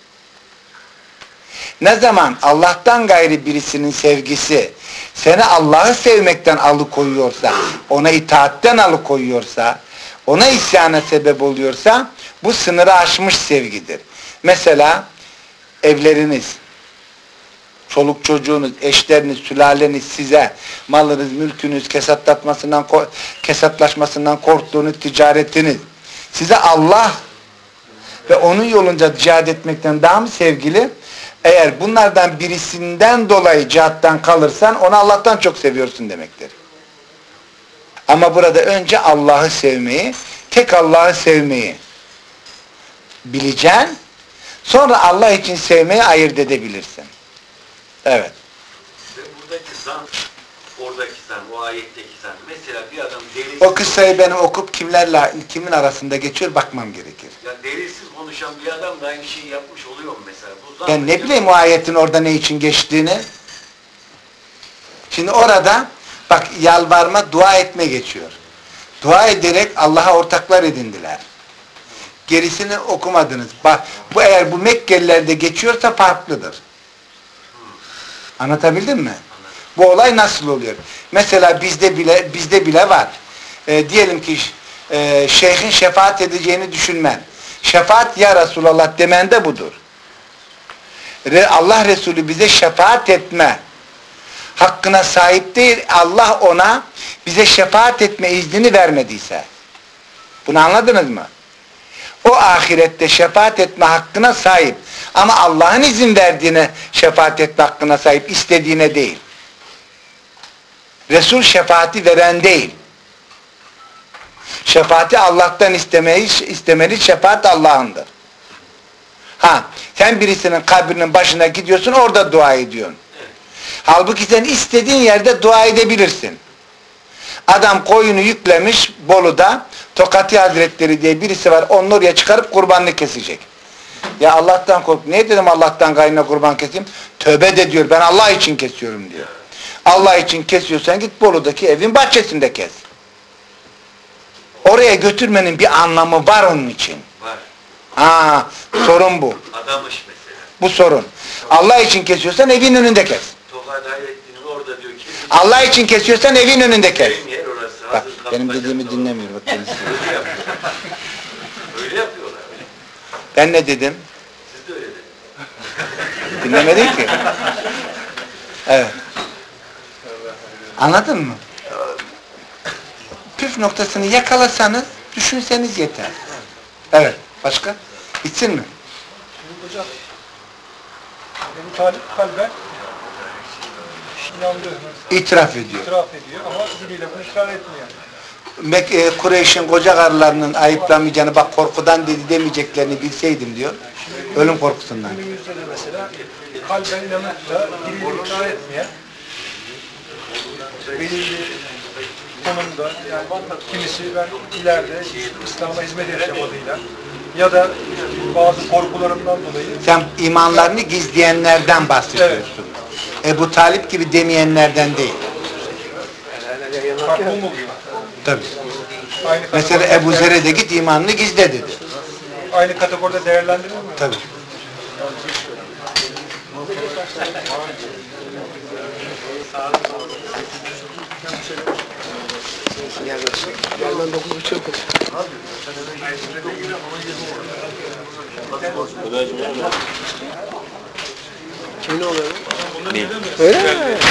Ne zaman Allah'tan gayri birisinin sevgisi seni Allah'ı sevmekten alıkoyuyorsa, ona itaatten alıkoyuyorsa, ona isyana sebep oluyorsa bu sınırı aşmış sevgidir. Mesela evleriniz, çoluk çocuğunuz, eşleriniz, sülaleniz size malınız, mülkünüz, kesatlaşmasından korktuğunuz ticaretiniz size Allah ve onun yolunca cihad etmekten daha mı sevgili? Eğer bunlardan birisinden dolayı cihattan kalırsan onu Allah'tan çok seviyorsun demektir. Ama burada önce Allah'ı sevmeyi, tek Allah'ı sevmeyi bileceksin. Sonra Allah için sevmeyi ayırt edebilirsin. Evet. Ve buradaki zan, oradaki zan, o ayetteki zan. Mesela bir adam delilsiz... O kıssayı benim okup kimin arasında geçiyor bakmam gerekir. Ya delilsiz konuşan bir adam da aynı şeyi yapmış oluyor mu mesela? Bu zan Ben ne bileyim o ayetin orada ne için geçtiğini. Şimdi orada bak yalvarma, dua etme geçiyor. Dua ederek Allah'a ortaklar edindiler. Gerisini okumadınız. Bak bu eğer bu Mekkelilerde geçiyorsa farklıdır. Anlatabildim mi? Bu olay nasıl oluyor? Mesela bizde bile var. Diyelim ki şeyhin şefaat edeceğini düşünmen. Şefaat ya Resulallah demen de budur. Allah Resulü bize şefaat etme hakkına sahip değil. Allah ona bize şefaat etme iznini vermediyse. Bunu anladınız mı? O ahirette şefaat etme hakkına sahip. Ama Allah'ın izin verdiğine şefaat etme hakkına sahip, istediğine değil. Resul şefaati veren değil. Şefaati Allah'tan istemeli, şefaat Allah'ındır. Sen birisinin kabrinin başına gidiyorsun, orada dua ediyorsun. Halbuki sen istediğin yerde dua edebilirsin. Adam koyunu yüklemiş Bolu'da, Tokati Hazretleri diye birisi var, onu oraya çıkarıp kurbanını kesecek. Ya Allah'tan kork. Ne dedim Allah'tan gayrına kurban keseyim? Tövbe de diyor, ben Allah için kesiyorum diyor. Allah için kesiyorsan git Bolu'daki evin bahçesinde kes. Oraya götürmenin bir anlamı var onun için. var. Sorun bu. Adamış mesela. Bu sorun. Allah için kesiyorsan evin önünde kes. Tokat Hayrettin'in orada diyor ki... Allah için kesiyorsan evin önünde kes. Benim yer orası. Bak, Hazır benim kapı dediğimi bacakta dinlemiyor. Bak, kendisi. Öyle yapıyorlar. Öyle yapıyorlar. Ben ne dedim? Siz de öyle dediniz. Dinlemedin ki. Evet. Anladın mı? Püf noktasını yakalasanız, düşünseniz yeter. Evet. Başka? Bitsin mi? Şimdi hocam, Ebu Talip kalben inandı, İtiraf ediyor. itiraf ediyor ama diliyle bunu ısrar etmiyor. Kureyş'in koca karılarının ayıplamayacağını, bak korkudan dedi demeyeceklerini bilseydim diyor. Ölüm korkusundan. Günümüzde de mesela kalben inanıp da diliyle ikrar etmeyen, belirli konumda, yani kimisi ben ileride İslam'a hizmet edeceğim adıyla ya da bazı korkularımdan dolayı. Sen imanlarını gizleyenlerden bahsediyorsun. Ebu Talip gibi demeyenlerden değil. Farklı mı oluyor? Tabii. Aynı Mesela kategoride Ebu Zer'e de git imanını gizle dedi. Aynı kategoride değerlendirilir mi? Tabii. Kimin oluyor? Öyle mi?